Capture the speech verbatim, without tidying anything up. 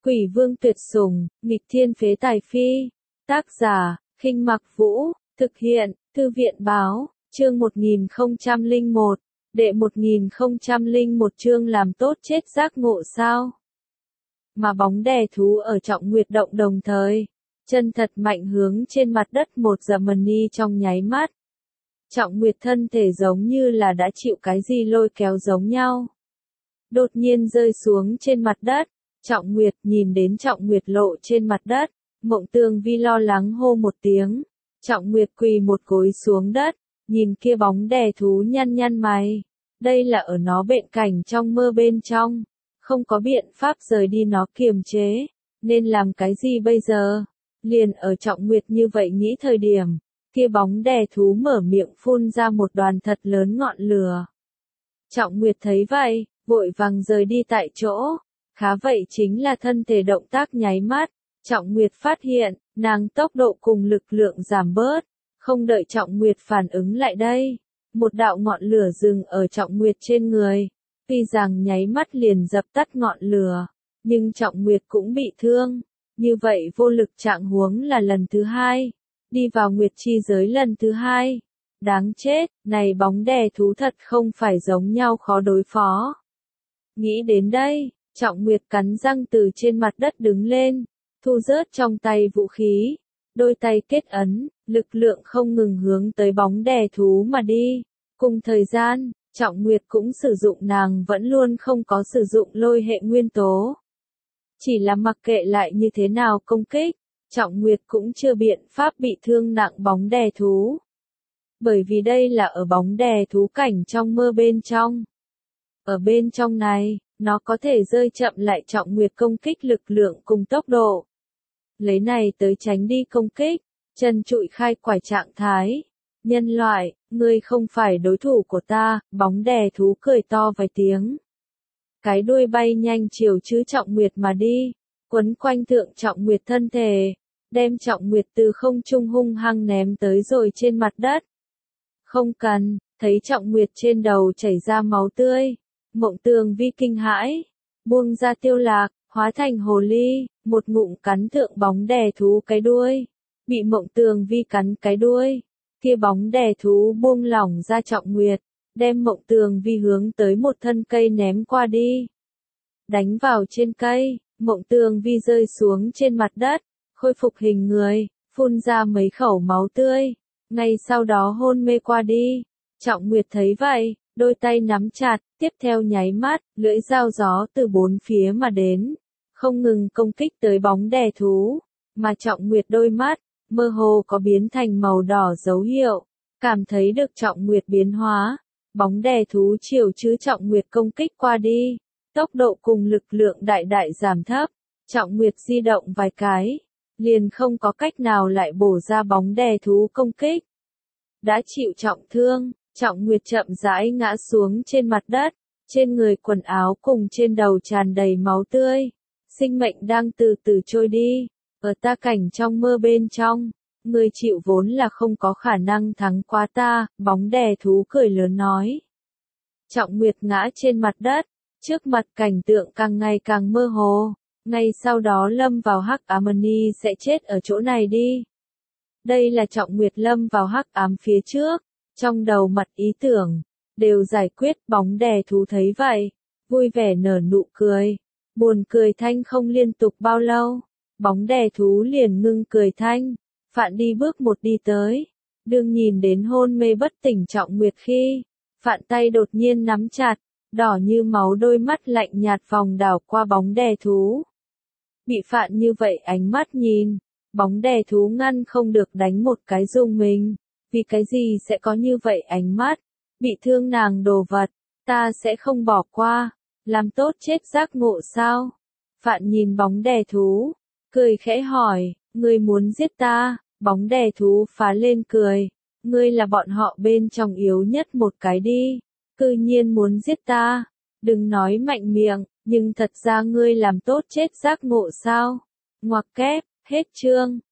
Quỷ vương tuyệt sủng, nghịch thiên phế tài phi. Tác giả, Khinh Mặc Vũ, thực hiện, Thư viện báo, chương một nghìn không trăm lẻ một, đệ một nghìn không trăm lẻ một chương làm tốt chết giác ngộ sao. Mà bóng đè thú ở Trọng Nguyệt động đồng thời, chân thật mạnh hướng trên mặt đất một giờ mần ni trong nháy mắt. Trọng Nguyệt thân thể giống như là đã chịu cái gì lôi kéo giống nhau. Đột nhiên rơi xuống trên mặt đất, Trọng Nguyệt nhìn đến Trọng Nguyệt lộ trên mặt đất, Mộng Tường Vi lo lắng hô một tiếng. Trọng Nguyệt quỳ một gối xuống đất, nhìn kia bóng đè thú nhăn nhăn mày. Đây là ở nó bệnh cảnh trong mơ bên trong, không có biện pháp rời đi nó kiềm chế, nên làm cái gì bây giờ? Liền ở Trọng Nguyệt như vậy nghĩ thời điểm, kia bóng đè thú mở miệng phun ra một đoàn thật lớn ngọn lửa. Trọng Nguyệt thấy vậy, vội vàng rời đi tại chỗ. Khá vậy chính là thân thể động tác nháy mắt, Trọng Nguyệt phát hiện, nàng tốc độ cùng lực lượng giảm bớt, không đợi Trọng Nguyệt phản ứng lại đây. Một đạo ngọn lửa dừng ở Trọng Nguyệt trên người, tuy rằng nháy mắt liền dập tắt ngọn lửa, nhưng Trọng Nguyệt cũng bị thương. Như vậy vô lực trạng huống là lần thứ hai, đi vào Nguyệt chi giới lần thứ hai. Đáng chết, này bóng đè thú thật không phải giống nhau khó đối phó. Nghĩ đến đây, Trọng Nguyệt cắn răng từ trên mặt đất đứng lên, thu rớt trong tay vũ khí, đôi tay kết ấn, lực lượng không ngừng hướng tới bóng đè thú mà đi. Cùng thời gian, Trọng Nguyệt cũng sử dụng nàng vẫn luôn không có sử dụng lôi hệ nguyên tố. Chỉ là mặc kệ lại như thế nào công kích, Trọng Nguyệt cũng chưa biện pháp bị thương nặng bóng đè thú. Bởi vì đây là ở bóng đè thú cảnh trong mơ bên trong. Ở bên trong này, nó có thể rơi chậm lại Trọng Nguyệt công kích lực lượng cùng tốc độ. Lấy này tới tránh đi công kích, chân trụi khai quải trạng thái. Nhân loại, ngươi không phải đối thủ của ta, bóng đè thú cười to vài tiếng. Cái đuôi bay nhanh chiều chứ Trọng Nguyệt mà đi, quấn quanh thượng Trọng Nguyệt thân thể, đem Trọng Nguyệt từ không trung hung hăng ném tới rồi trên mặt đất. Không cần, thấy Trọng Nguyệt trên đầu chảy ra máu tươi, Mộng Tường Vi kinh hãi, buông ra Tiêu Lạc, hóa thành hồ ly, một ngụm cắn thượng bóng đè thú cái đuôi, bị Mộng Tường Vi cắn cái đuôi, kia bóng đè thú buông lỏng ra Trọng Nguyệt, đem Mộng Tường Vi hướng tới một thân cây ném qua đi. Đánh vào trên cây, Mộng Tường Vi rơi xuống trên mặt đất, khôi phục hình người, phun ra mấy khẩu máu tươi, ngay sau đó hôn mê qua đi. Trọng Nguyệt thấy vậy, đôi tay nắm chặt, tiếp theo nháy mắt, lưỡi dao gió từ bốn phía mà đến, không ngừng công kích tới bóng đè thú, mà Trọng Nguyệt đôi mắt, mơ hồ có biến thành màu đỏ dấu hiệu, cảm thấy được Trọng Nguyệt biến hóa, bóng đè thú chiều chứ Trọng Nguyệt công kích qua đi, tốc độ cùng lực lượng đại đại giảm thấp, Trọng Nguyệt di động vài cái, liền không có cách nào lại bổ ra bóng đè thú công kích. Đã chịu trọng thương, Trọng Nguyệt chậm rãi ngã xuống trên mặt đất, trên người quần áo cùng trên đầu tràn đầy máu tươi, sinh mệnh đang từ từ trôi đi, ở ta cảnh trong mơ bên trong, người chịu vốn là không có khả năng thắng qua ta, bóng đè thú cười lớn nói. Trọng Nguyệt ngã trên mặt đất, trước mặt cảnh tượng càng ngày càng mơ hồ, ngay sau đó lâm vào hắc ám ni sẽ chết ở chỗ này đi. Đây là Trọng Nguyệt lâm vào hắc ám phía trước, trong đầu mặt ý tưởng, đều giải quyết. Bóng đè thú thấy vậy, vui vẻ nở nụ cười, buồn cười thanh không liên tục bao lâu, bóng đè thú liền ngưng cười thanh, Phạn đi bước một đi tới, đương nhìn đến hôn mê bất tỉnh Trọng Nguyệt khi, Phạn tay đột nhiên nắm chặt, đỏ như máu đôi mắt lạnh nhạt vòng đảo qua bóng đè thú. Bị Phạn như vậy ánh mắt nhìn, bóng đè thú ngăn không được đánh một cái rung mình, vì cái gì sẽ có như vậy ánh mắt, bị thương nàng đồ vật, ta sẽ không bỏ qua, làm tốt chết giác ngộ sao? Phạn nhìn bóng đè thú, cười khẽ hỏi, ngươi muốn giết ta? Bóng đè thú phá lên cười, ngươi là bọn họ bên trong yếu nhất một cái đi, cư nhiên muốn giết ta, đừng nói mạnh miệng, nhưng thật ra ngươi làm tốt chết giác ngộ sao? Ngoặc kép, hết chương.